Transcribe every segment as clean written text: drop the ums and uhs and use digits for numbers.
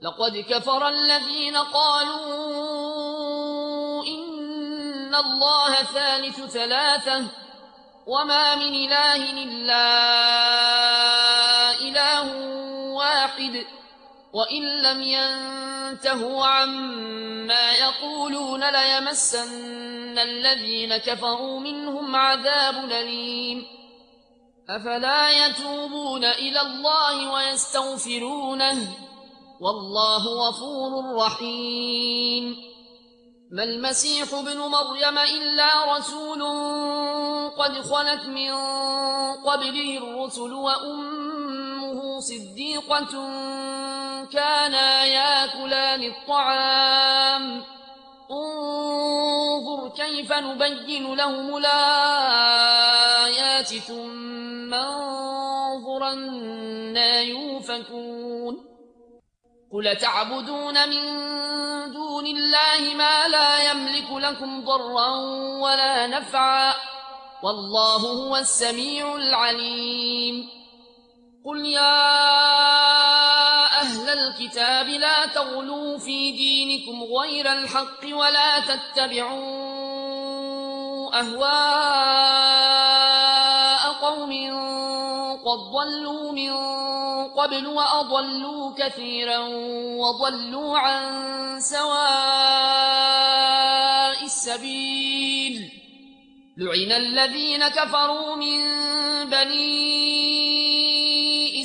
لقد كفر الذين قالوا إن الله ثالث ثلاثة وما من إله إلا إله واحد وإن لم ينتهوا عما يقولون ليمسن الذين كفروا منهم عذاب أليم أفلا يتوبون إلى الله ويستغفرونه والله غفور رحيم ما المسيح ابن مريم إلا رسول قد خلت من قبله الرسل وأمه صديقة كانا ياكلان الطعام انظر كيف نبين لهم الآيات ثم انظر أنى يؤفكون قل تعبدون من دون الله ما لا يملك لكم ضرا ولا نفعا والله هو السميع العليم قل يا أهل الكتاب لا تغلوا في دينكم غير الحق ولا تتبعوا أهواء قوم قد ضلوا من قبل وأضلوا كثيرا وضلوا عن سواء السبيل لعن الذين كفروا من بني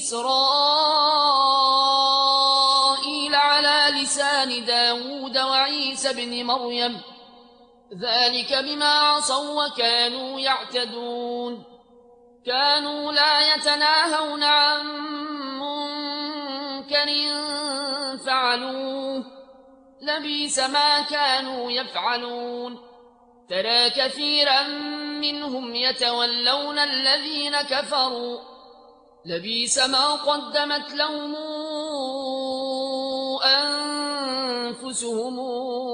إسرائيل على لسان داود وعيسى بن مريم ذلك بما عصوا وكانوا يعتدون كانوا لا يتناهون عن منكر فعلوه لبئس ما كانوا يفعلون ترى كثيرا منهم يتولون الذين كفروا لبئس ما قدمت لهم أنفسهم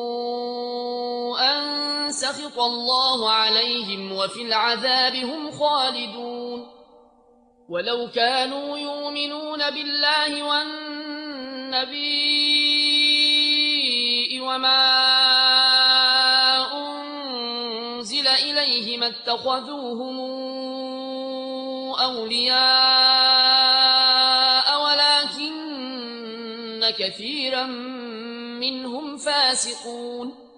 أن سخط الله عليهم وفي العذاب هم خالدون ولو كانوا يؤمنون بالله والنبي وما أنزل إليه ما اتخذوهم أولياء ولكن كثيرا منهم فاسقون